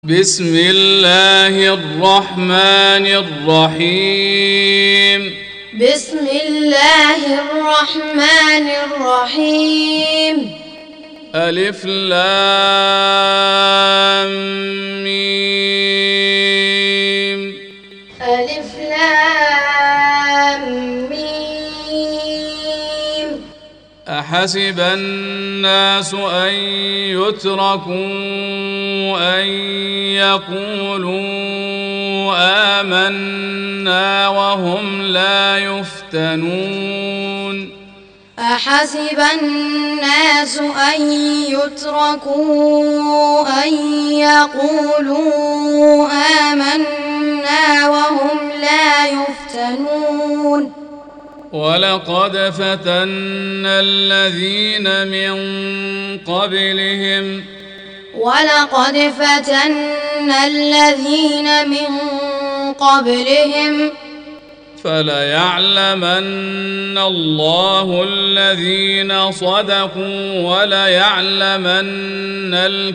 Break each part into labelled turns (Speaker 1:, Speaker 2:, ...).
Speaker 1: بسم الله الرحمن الرحيم.
Speaker 2: بسم الله الرحمن الرحيم.
Speaker 1: ألف لام ميم.
Speaker 2: ألف لام ميم.
Speaker 1: أحسب الناس أن يتركوا أن يقولوا آمنا وهم لا يفتنون.
Speaker 2: أحسب الناس أن يتركوا أن يقولوا آمنا وهم لا يفتنون.
Speaker 1: ولقد فتنا الذين من قبلهم فليعلمن الله الذين صدقوا وليعلمن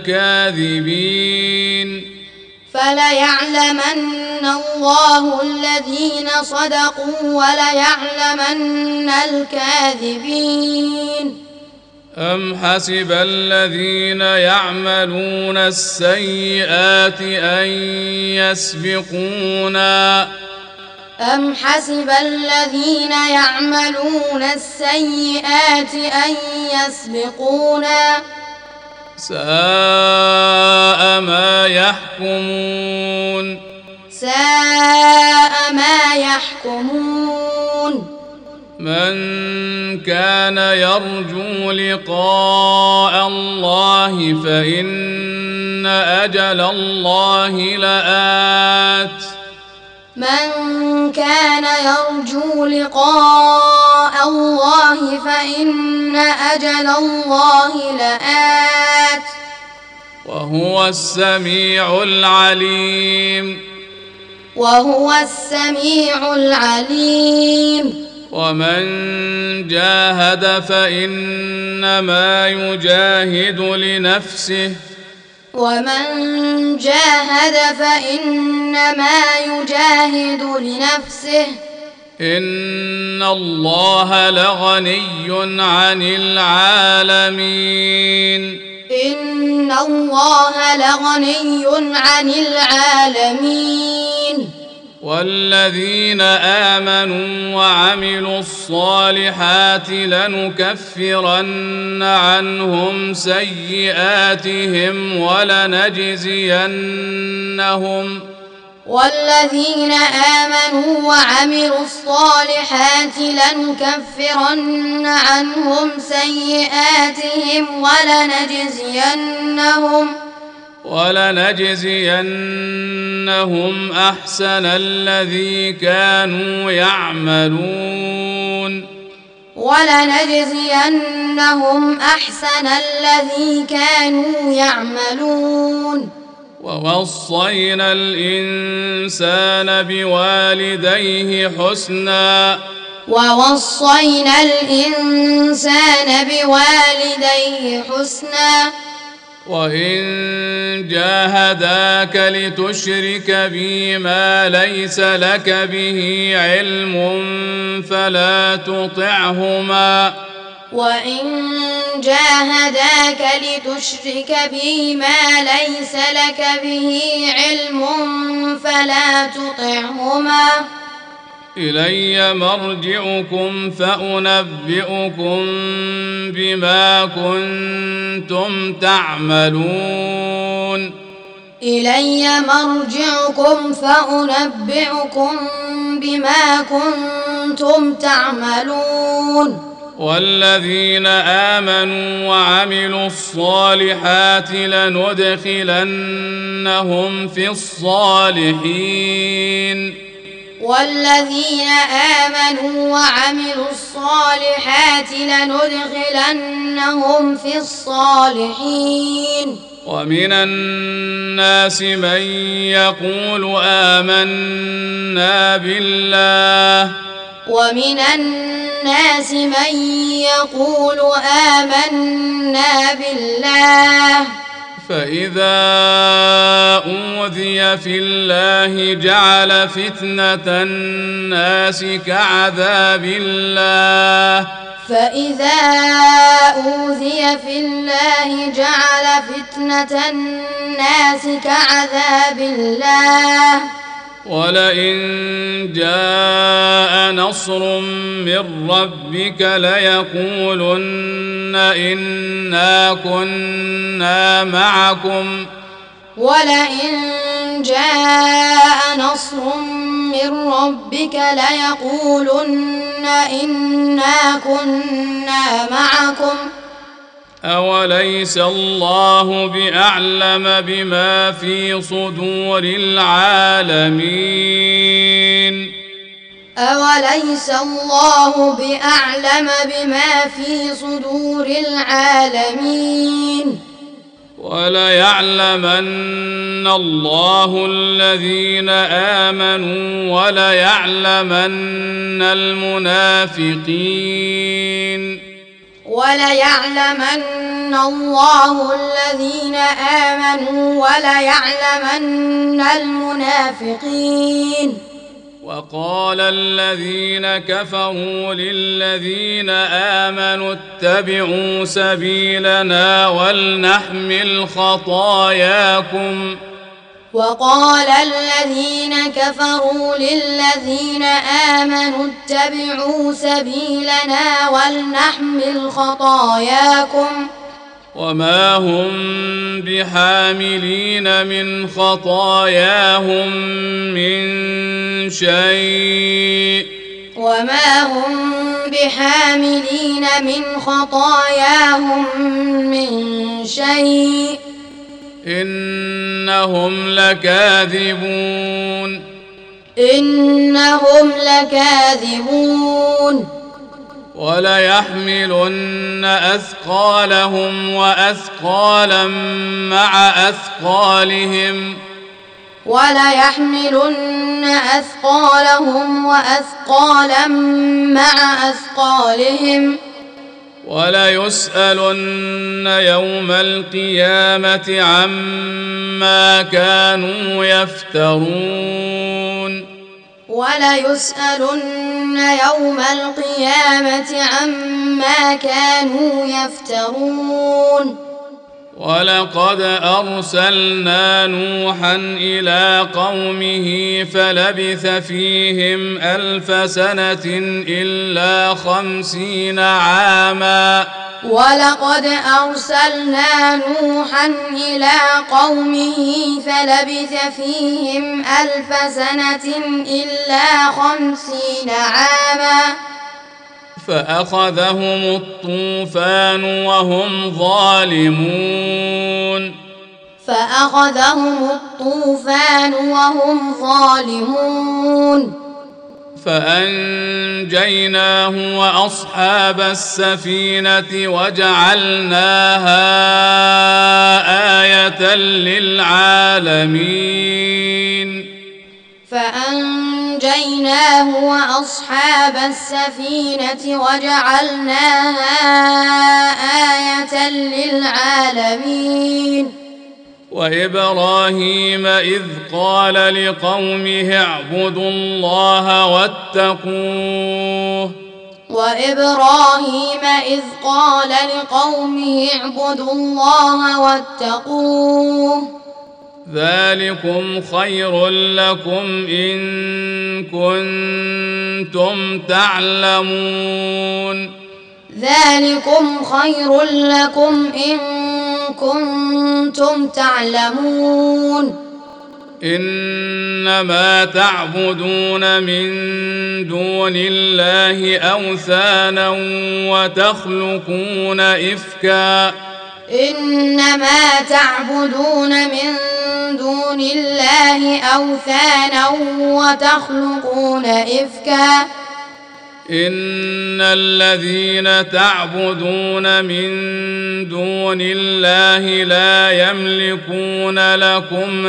Speaker 1: الكاذبين.
Speaker 2: فليعلمن الله الذين صدقوا وليعلمن الكاذبين.
Speaker 1: أم حسب الذين يعملون السيئات أن يسبقونا ساء ما يحكمون. من كان يرجو لقاء الله فإن أجل الله لآت. وهو السميع العليم. ومن جاهد فإنما يجاهد لنفسه. إن الله لغني عن العالمين. والذين آمنوا وعملوا الصالحات لنكفرن عنهم سيئاتهم ولنجزينهم أحسن الذي كانوا يعملون. ووصينا الإنسان بوالديه حسنا وإن جاهداك لتشرك بي ما ليس لك به علم فلا تطعهما إلي مرجعكم فأنبئكم بما كنتم تعملون. والذين آمنوا وعملوا الصالحات لندخلنهم في الصالحين. ومن الناس من يقول آمنا بالله فإذا أوذي في الله جعل فتنة الناس كعذاب الله
Speaker 2: جعل فتنة الناس كعذاب الله
Speaker 1: ولئن جاء نصر من ربك ليقولن إنا كنا معكم أوليس الله بأعلم بما في صدور العالمين وليعلمن الله الذين آمنوا وليعلمن المنافقين وقال الذين كفروا للذين آمنوا اتبعوا سبيلنا ولنحمل خطاياكم وما هم بحاملين من خطاياهم من شيء إنهم لكاذبون وليحملن أثقالهم وأثقالا مع أثقالهم وليسألن يوم القيامة عما كانوا يفترون ولقد أرسلنا نوحا إلى قومه فلبث فيهم 1000 سنة إلا 50 عاما فأخذهم الطوفان وهم ظالمون فأنجيناه وأصحاب السفينة وجعلناها آية للعالمين وإبراهيم إذ قال لقومه اعبدوا الله واتقوه ذلكم خير لكم إن كنتم تعلمون إنما تعبدون من دون الله أوثانا وتخلقون إفكا إن الذين تعبدون من دون الله لا يملكون لكم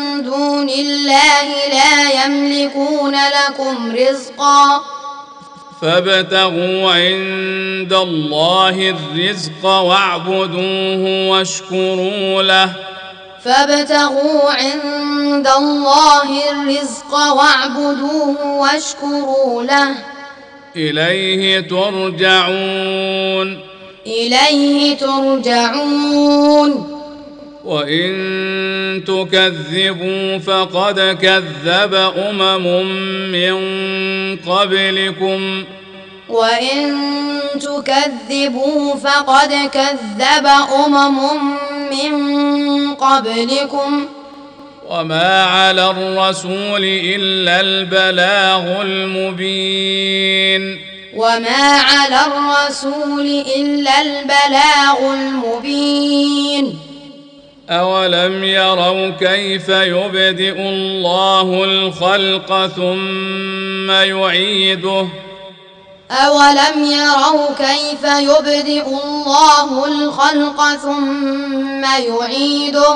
Speaker 1: رزقا فابتغوا عند الله الرزق واعبدوه واشكروا له
Speaker 2: فابتغوا عند الله الرزق واعبدوه واشكروا له
Speaker 1: إليه ترجعون
Speaker 2: إليه ترجعون
Speaker 1: وإن تكذبوا فقد كذب من قبلكم
Speaker 2: وإن تكذبوا فقد كذب من قبلكم
Speaker 1: وما على الرسول إلا البلاغ المبين
Speaker 2: وما على الرسول إلا البلاغ المبين
Speaker 1: أولم يروا كيف يبدئ الله الخلق ثم يعيده
Speaker 2: أولم يروا كيف يبدئ الله الخلق ثم يعيده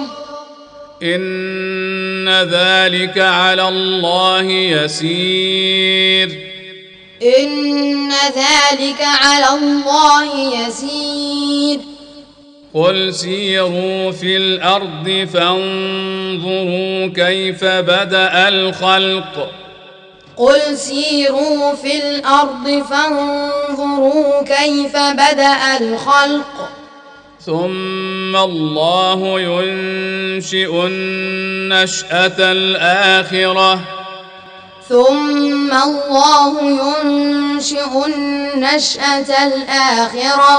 Speaker 1: إن ذلك على الله يسير
Speaker 2: إن ذلك على الله يسير
Speaker 1: قل سيروا في الأرض فانظروا كيف بدأ الخلق
Speaker 2: قل سيروا في الأرض فانظروا كيف بدأ الخلق
Speaker 1: ثم الله ينشئ النشأة الآخرة
Speaker 2: ثم الله ينشئ النشأة الآخرة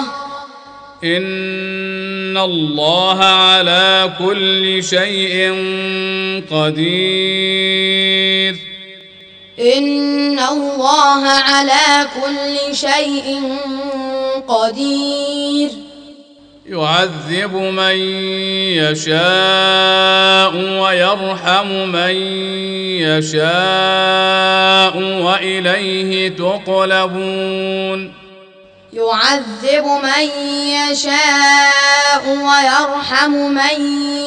Speaker 1: إن الله على كل شيء قدير
Speaker 2: إن الله على كل شيء قدير
Speaker 1: يعذب من يشاء ويرحم من يشاء وإليه تقلبون
Speaker 2: يعذب من يشاء ويرحم من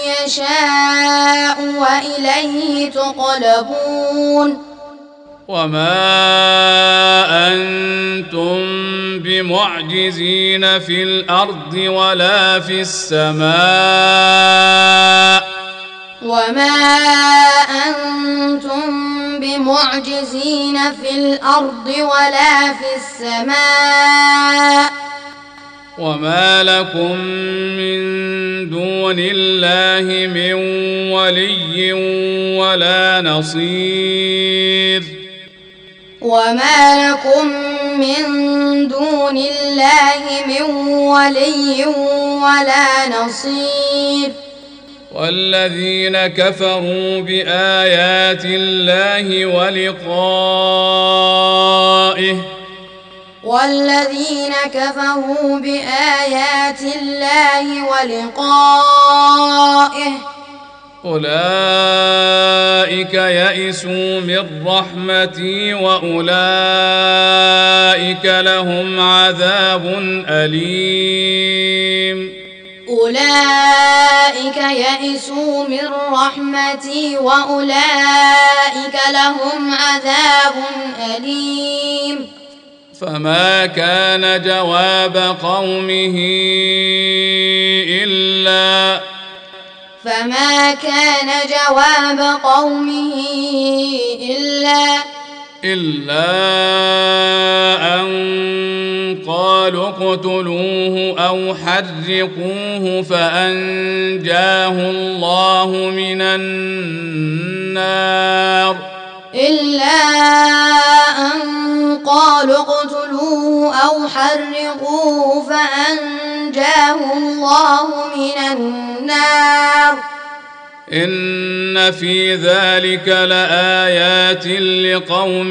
Speaker 2: يشاء وإليه تقلبون
Speaker 1: وما أنتم بمعجزين في الأرض ولا في السماء
Speaker 2: وما أنتم بمعجزين في الأرض ولا في السماء
Speaker 1: وما لكم من دون الله من ولي ولا نصير
Speaker 2: وما لكم من دون الله من ولي ولا نصير
Speaker 1: والذين كفروا بآيات الله
Speaker 2: والذين كفروا بآيات الله ولقائه
Speaker 1: أولئك يئسوا من رحمتي وأولئك لهم عذاب أليم
Speaker 2: أولئك يئسوا من رحمتي وأولئك لهم عذاب أليم
Speaker 1: فما كان جواب قومه إلا أن قالوا اقتلوه أو حرقوه فأنجاه الله من النار
Speaker 2: إلا أن قالوا اقتلوه أو حرقوه فأنجاه الله من النار
Speaker 1: إن في ذلك لآيات لقوم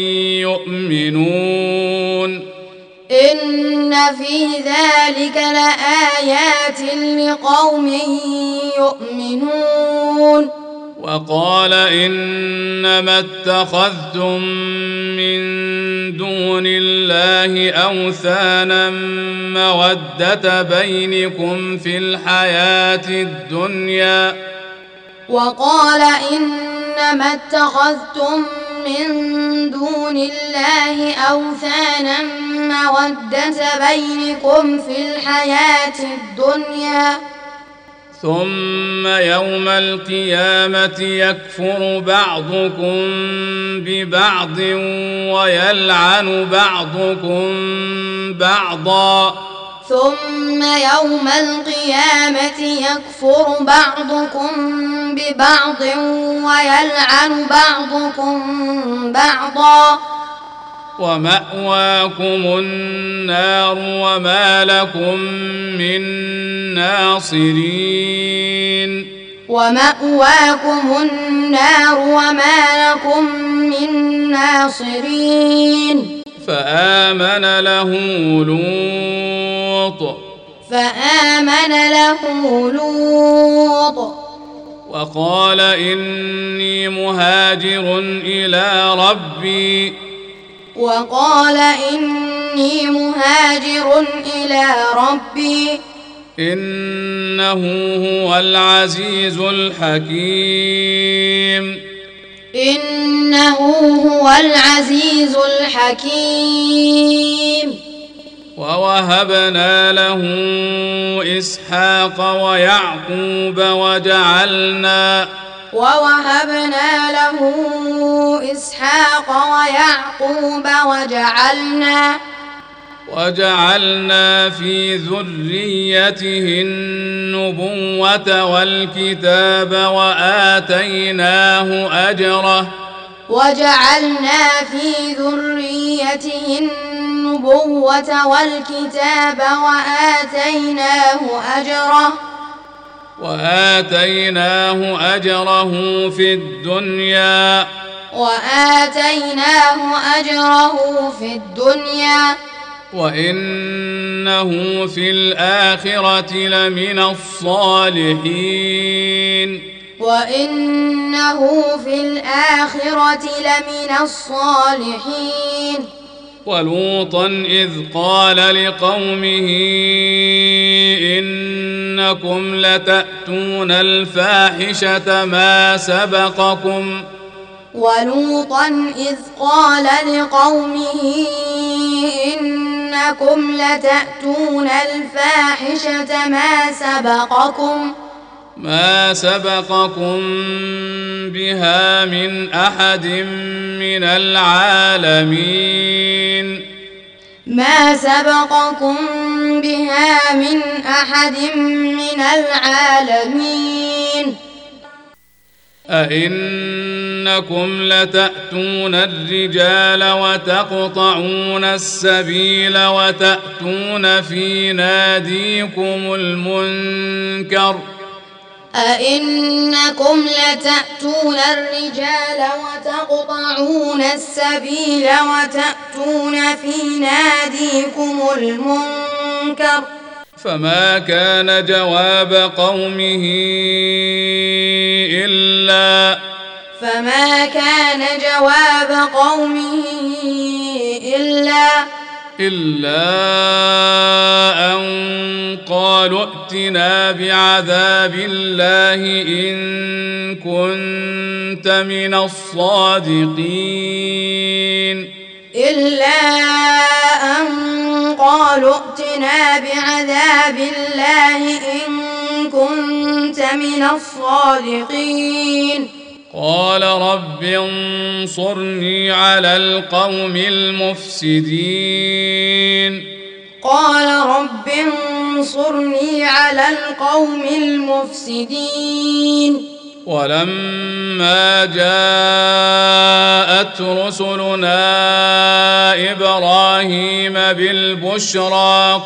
Speaker 1: يؤمنون
Speaker 2: إن في ذلك لآيات لقوم يؤمنون
Speaker 1: وقال إنما اتخذتم من دون الله أوثانا مودة بينكم في الحياة الدنيا
Speaker 2: وقال إنما اتخذتم من دون الله أوثانا مودة بينكم في الحياة الدنيا
Speaker 1: ثم يوم القيامة يكفر بعضكم ببعض ويلعن بعضكم بعضا
Speaker 2: ثم يوم القيامة يكفر بعضكم ببعض ويلعن بعضكم بعضا
Speaker 1: ومأواكم النار وما لكم من ناصرين
Speaker 2: ومأواكم النار وما لكم من ناصرين
Speaker 1: فآمن له لوط وقال إني مهاجر إلى ربي إنه هو العزيز الحكيم ووهبنا له إسحاق ويعقوب وجعلنا في ذريته النبوة والكتاب وآتيناه أجره في الدنيا وإنه في الآخرة لمن الصالحين ولوطا إذ قال لقومه إنكم لتأتون الفاحشة ما سبقكم بها من أحد من العالمين أئنكم لتأتون الرجال وتقطعون السبيل وتأتون في ناديكم المنكر فما كان جواب قومه إلا أن قالوا ائتنا بعذاب الله إن كنت من الصادقين قال رب انصرني على القوم المفسدين ولما جاءت رسلنا إبراهيم بالبشرى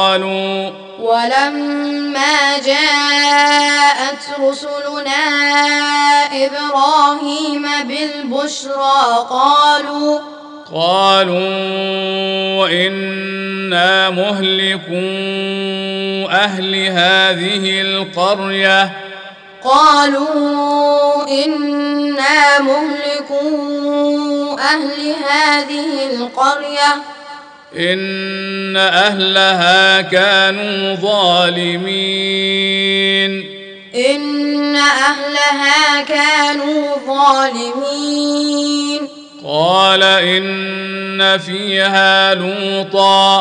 Speaker 1: قالوا إنا مهلكو أهل هذه القرية إن أهلها كانوا ظالمين قال إن فيها لوطا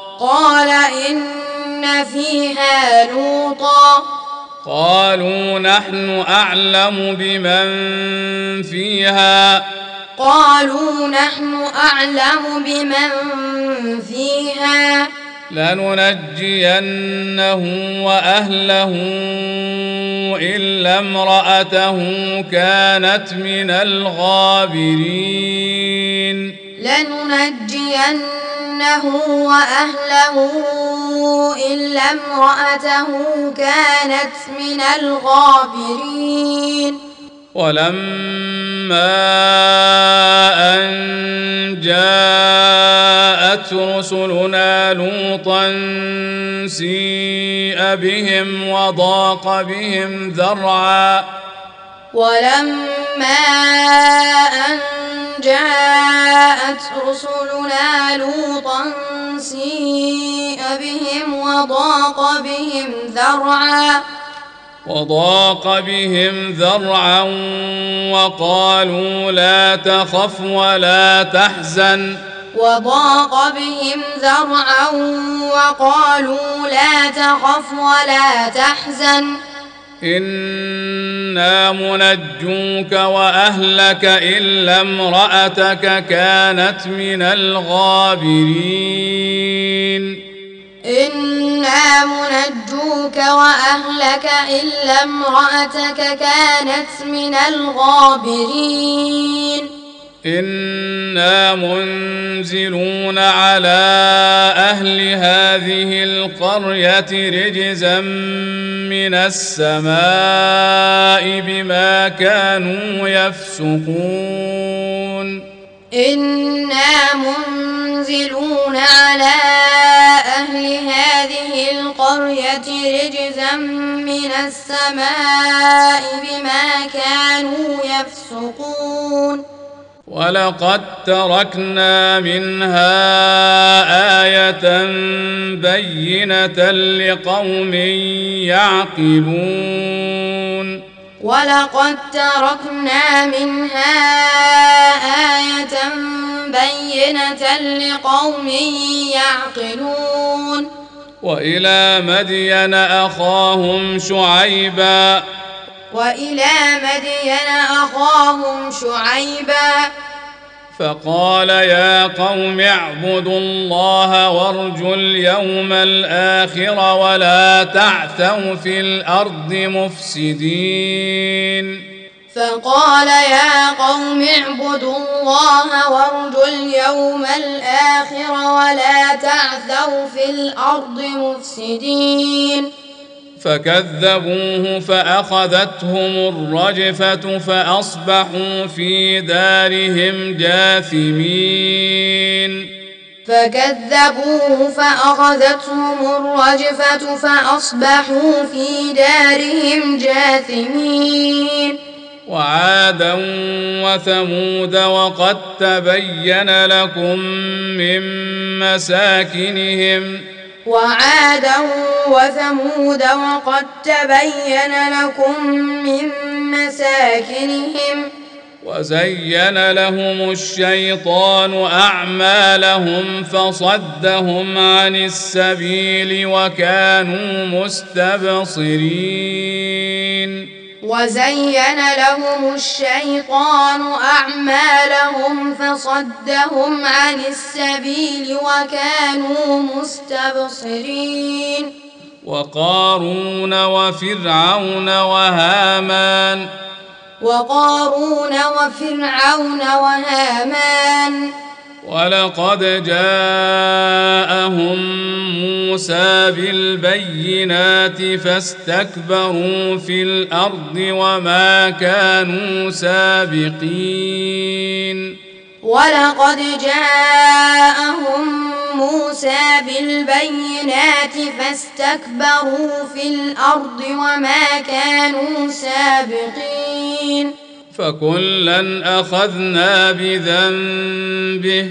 Speaker 1: قالوا نحن أعلم بمن فيها لننجينه وأهله إلا امرأته كانت من الغابرين ولما أن جاءت رسلنا لوطا سيء بهم وضاق بهم ذرعا وقالوا لا تخف ولا تحزن إنا منجوك وأهلك إلا امرأتك كانت من الغابرين إنا منزلون على أهل هذه القرية رجزا من السماء بما كانوا يفسقون ولقد تركنا منها آية بينة لقوم يعقلون وإلى مدين أخاهم شعيبا فقال يا قوم اعبدوا الله وارجوا اليوم الآخر ولا تعثوا في الأرض مفسدين فكذبوه فأخذتهم الرجفة فأصبحوا في دارهم جاثمين وعادا وثمود وقد تبين لكم من مساكنهم وزين لهم الشيطان أعمالهم فصدهم عن السبيل وكانوا مستبصرين وقارون وفرعون وهامان ولقد جاءهم موسى بالبينات فاستكبروا في الأرض وما كانوا سابقين فكلا أخذنا بذنبه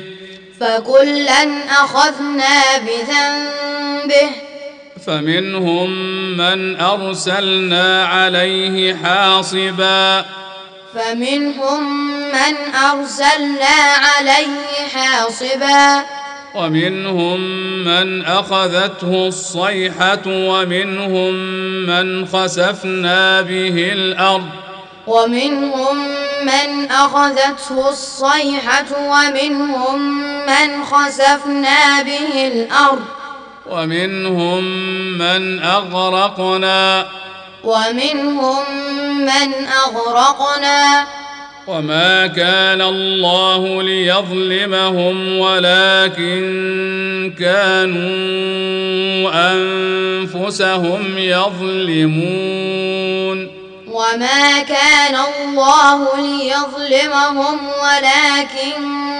Speaker 1: فمنهم من أرسلنا عليه حاصبا
Speaker 2: فمنهم من أرسلنا عليه حاصبا
Speaker 1: ومنهم من أخذته الصيحة ومنهم من خسفنا به الأرض
Speaker 2: ومنهم من أخذته الصيحة ومنهم من خسفنا به الأرض
Speaker 1: ومنهم من أغرقنا وما كان الله ليظلمهم ولكن كانوا أنفسهم يظلمون
Speaker 2: وما كان الله ليظلمهم ولكن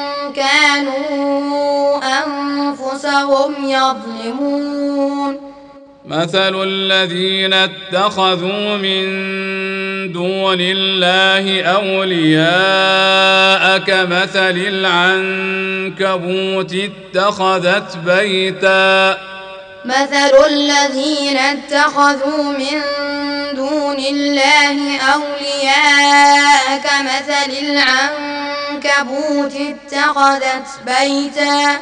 Speaker 2: كانوا أنفسهم يظلمون
Speaker 1: مثل الذين اتخذوا من دون الله أولياء كمثل العنكبوت اتخذت بيتا
Speaker 2: مثل الذين اتخذوا من دون الله أولياء كمثل العنكبوت اتخذت بيتا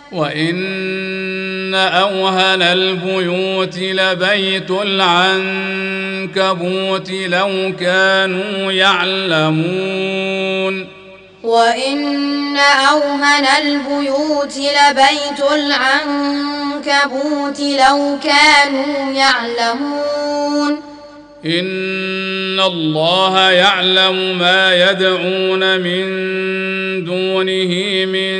Speaker 1: وإن أوهن البيوت لبيت العنكبوت لو كانوا يعلمون
Speaker 2: وإن أوهن البيوت لبيت العنكبوت لو كانوا يعلمون
Speaker 1: إن الله يعلم ما يدعون من دونه من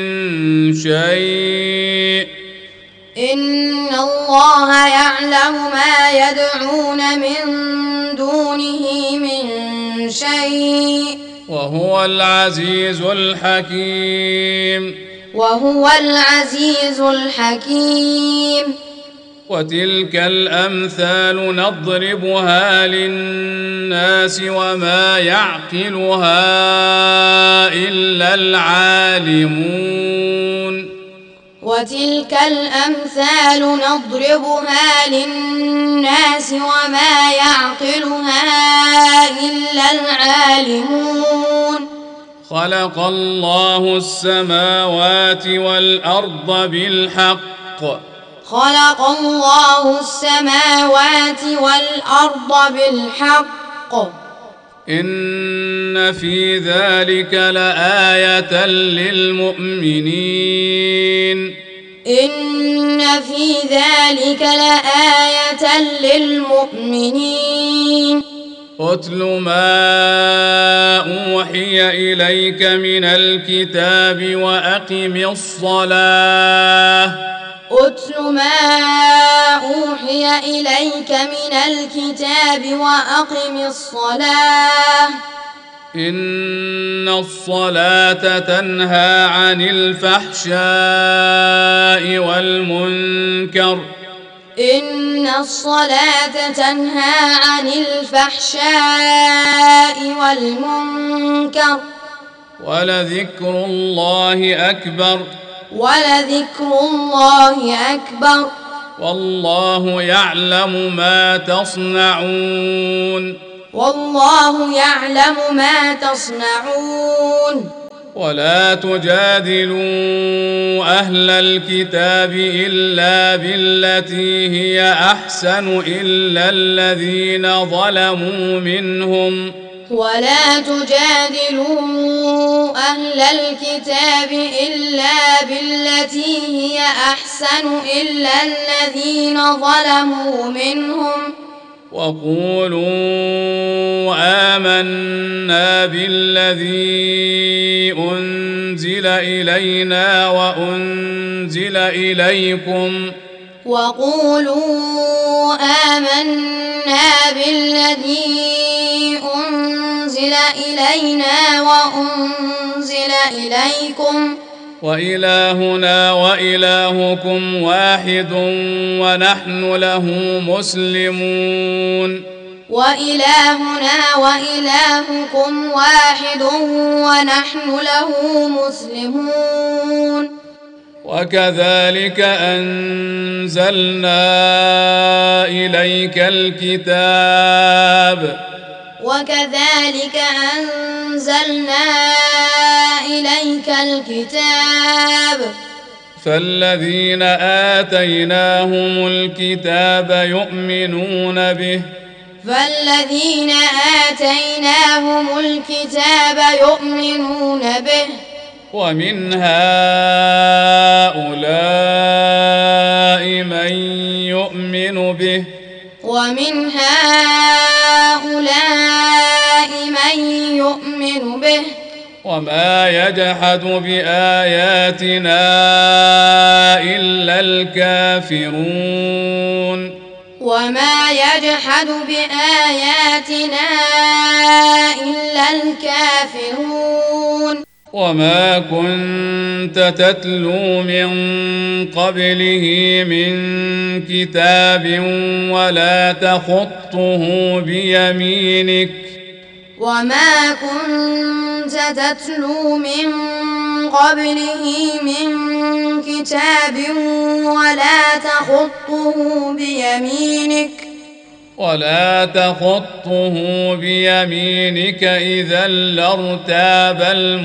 Speaker 1: شيء
Speaker 2: إن الله يعلم ما يدعون من دونه من شيء
Speaker 1: وهو العزيز الحكيم وتلك الأمثال نضربها للناس وما يعقلها إلا العالمون
Speaker 2: وتلك الأمثال نضربها للناس وما يعقلها إلا العالمون
Speaker 1: خلق الله السماوات والأرض بالحق إن في ذلك لآية للمؤمنين أتل ما أوحي إليك من الكتاب وأقم الصلاة إن الصلاة تنهى عن الفحشاء والمنكر ولذكر الله أكبر والله يعلم ما تصنعون ولا تجادلوا أهل الكتاب إلا بالتي هي أحسن إلا الذين ظلموا منهم وقولوا آمنا بالذي أنزل إلينا وأنزل إليكم وإلهنا وإلهكم واحد ونحن له مسلمون وكذلك أنزلنا إليك الكتاب
Speaker 2: وكذلك أنزلنا إليك الكتاب
Speaker 1: فالذين آتيناهم الكتاب يؤمنون به ومن هؤلاء من يؤمن به وما يجحد بآياتنا إلا الكافرون وما كنت تتلو من قبله من كتاب ولا تخطه بيمينك إذا لارتاب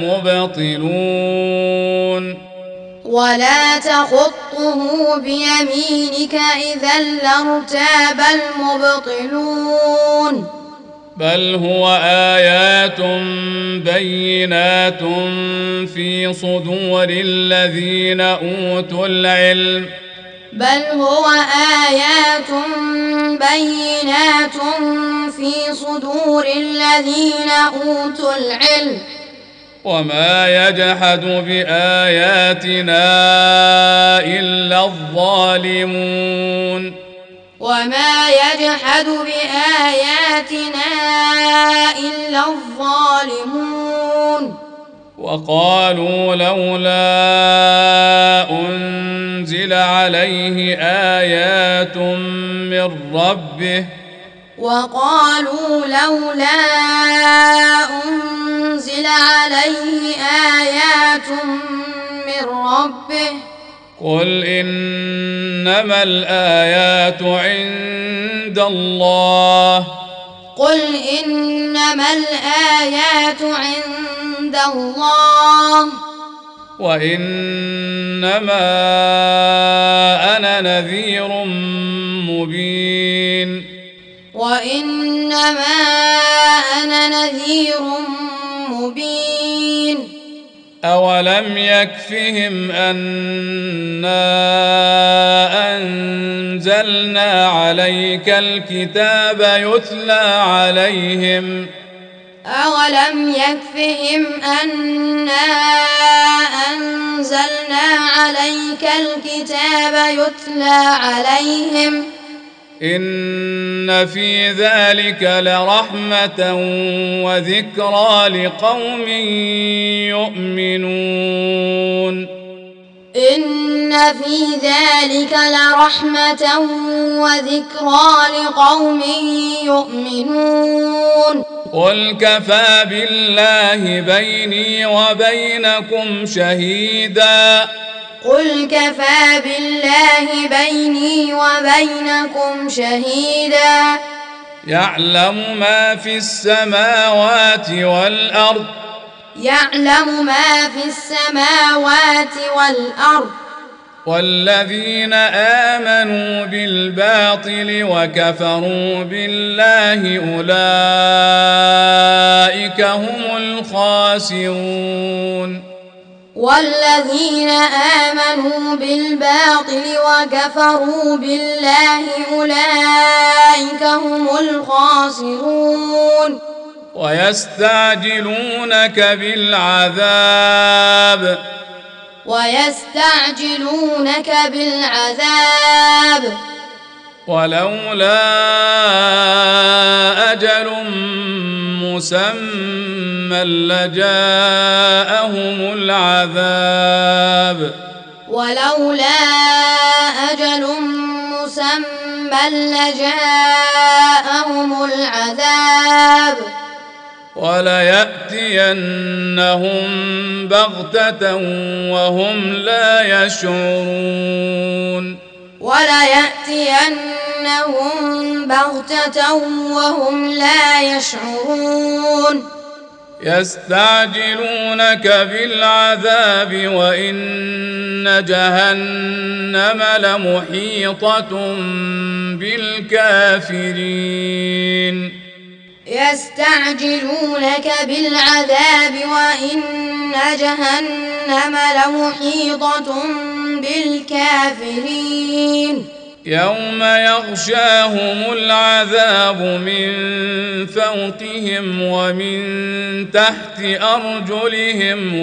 Speaker 1: المبطلون بل هو آيات بينات في صدور الذين أوتوا العلم وما يجحد بآياتنا إلا الظالمون وقالوا لولا أنزل عليه آيات من ربه قل إنما الآيات عند الله وإنما أنا نذير مبين أولم يكفهم أنا أنزلنا عليك الكتاب يتلى عليهم إن في ذلك لرحمة وذكرى لقوم يؤمنون قل كفى بالله بيني وبينكم شهيدا يعلم ما في السماوات والأرض والذين آمنوا بالباطل وكفروا بالله أولئك هم الخاسرون
Speaker 2: والذين آمنوا بالباطل وكفروا بالله أولئك هم الخاسرون
Speaker 1: ويستعجلونك بالعذاب ولولا أجل مسمى لجاءهم العذاب وليأتينهم بغتة وهم لا يشعرون
Speaker 2: وليأتينهم بغتة وهم لا يشعرون
Speaker 1: يستعجلونك بالعذاب وإن جهنم لمحيطة بالكافرين
Speaker 2: يستعجلونك بالعذاب وإن جهنم لمحيطة بالكافرين
Speaker 1: يوم يغشاهم العذاب من فوقهم ومن تحت أرجلهم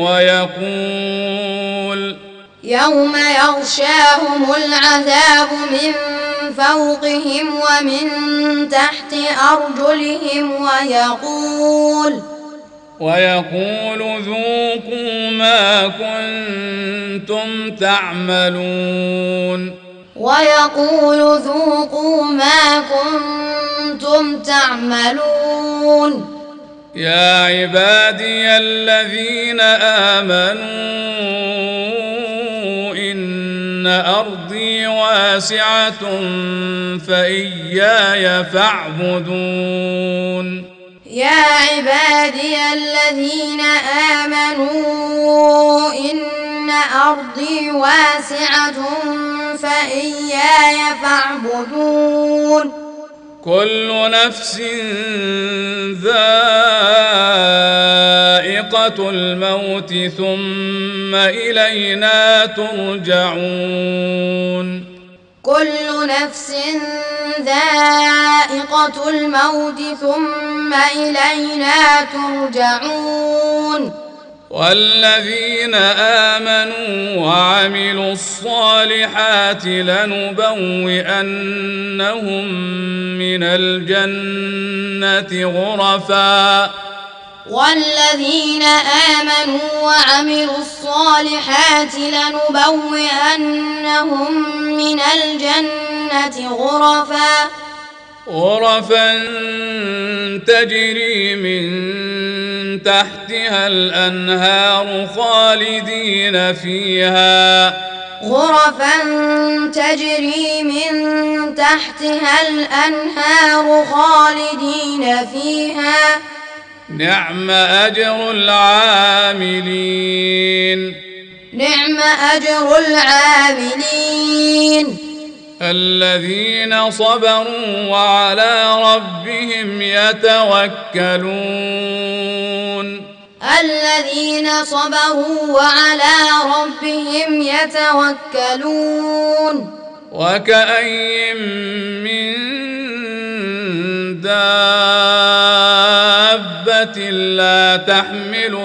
Speaker 2: يوم يغشاهم العذاب من فوقهم ومن تحت أرجلهم
Speaker 1: ويقول ذوقوا ما كنتم تعملون يا عبادي الذين آمنوا إن أرضي واسعة فإياي فاعبدون
Speaker 2: يا عبادي الذين آمنوا إن أرضي واسعة فإياي فاعبدون
Speaker 1: كل نفس ذائقة الموت ثم إلينا ترجعون
Speaker 2: كل نفس ذائقة الموت ثم إلينا ترجعون
Speaker 1: والذين آمنوا وعملوا الصالحات لنبوئنهم من الجنة غرفا
Speaker 2: والذين آمنوا وعملوا الصالحات لنبوئنهم من الجنة
Speaker 1: غرفا تجري من تحتها الأنهار خالدين فيها نعم أجر العاملين الذين صبروا وعلى ربهم يتوكلون وكأين من دابة لا تحمل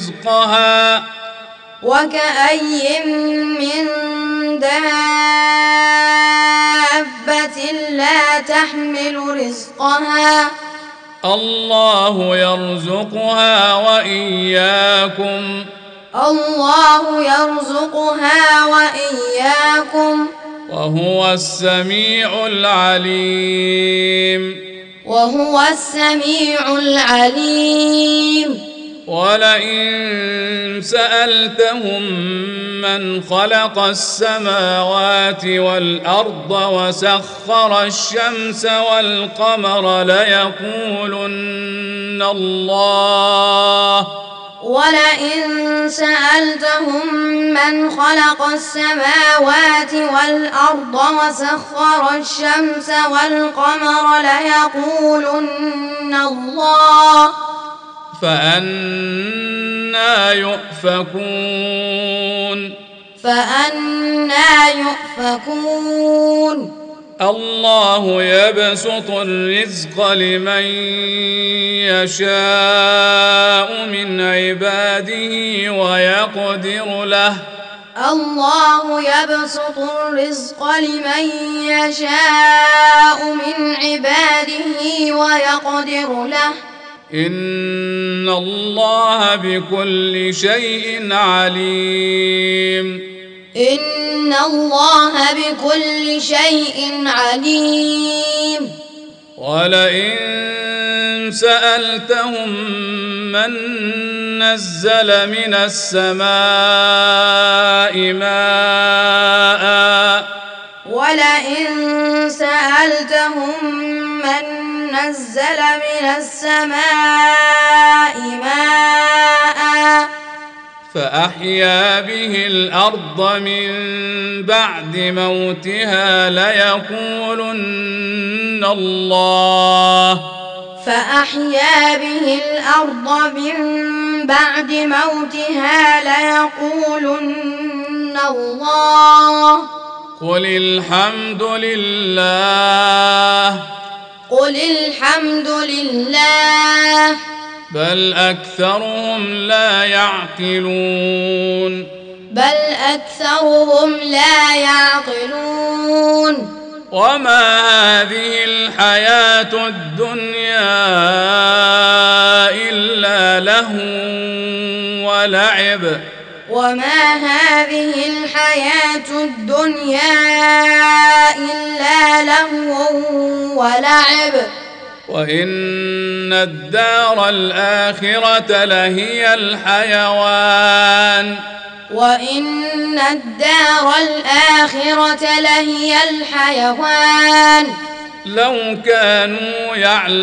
Speaker 1: رزقها الله يرزقها وإياكم وهو السميع العليم ولئن سألتهم من خلق السماوات والأرض وسخر الشمس والقمر ليقولن الله
Speaker 2: ولئن سألتهم من خلق السماوات والأرض وسخر الشمس والقمر ليقولن الله
Speaker 1: فأنى يؤفكون الله يبسط الرزق لمن يشاء من عباده ويقدر له إن الله بكل شيء عليم ولئن سألتهم من نزل من السماء ماء
Speaker 2: نزل من السماء ماء
Speaker 1: فأحيا به الأرض من بعد موتها ليقولن الله
Speaker 2: فأحيا به الأرض من بعد موتها ليقولن الله
Speaker 1: قل الحمد لله
Speaker 2: قل الحمد لله
Speaker 1: بل أكثرهم لا يعقلون وما هذه الحياة الدنيا إلا لهو ولعب وإن الدار الآخرة لهي الحيوان لو كانوا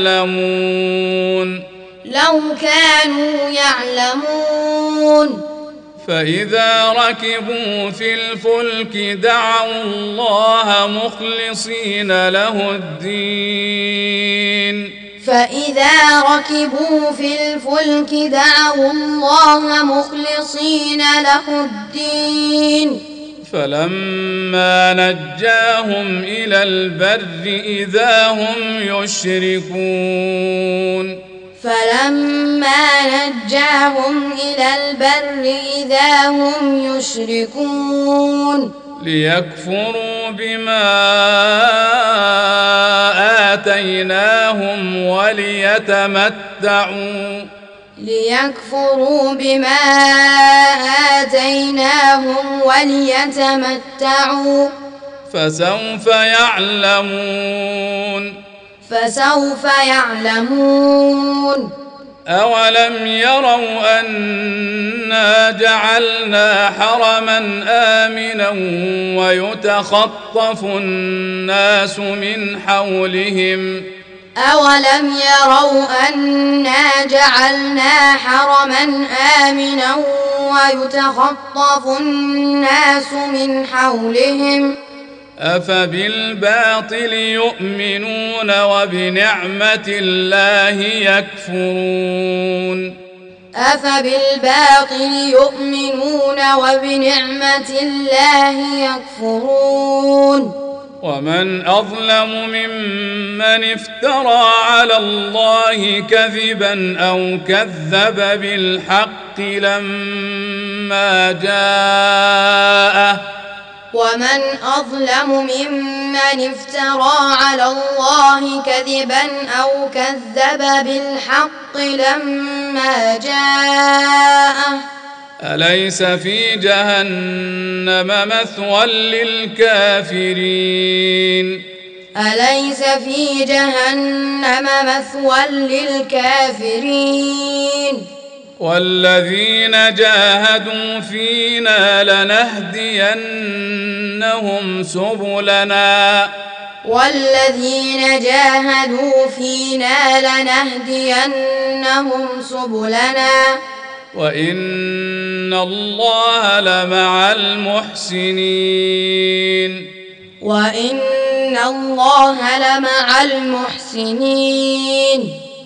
Speaker 1: يعلمون فإذا ركبوا في الفلك دعوا الله مخلصين له الدين فلما نجاهم إلى البر إذا هم يشركون ليكفروا بما آتيناهم وليتمتعوا فسوف يعلمون أولم يروا أنا جعلنا حرما آمنا ويتخطف الناس من حولهم أفبالباطل يؤمنون وبنعمة الله يكفرون ومن أظلم ممن افترى على الله كذبا أو كذب بالحق لما جاءه أليس في جهنم مثوى للكافرين والذين جاهدوا فينا لنهدينهم سبلنا وإن الله لمع المحسنين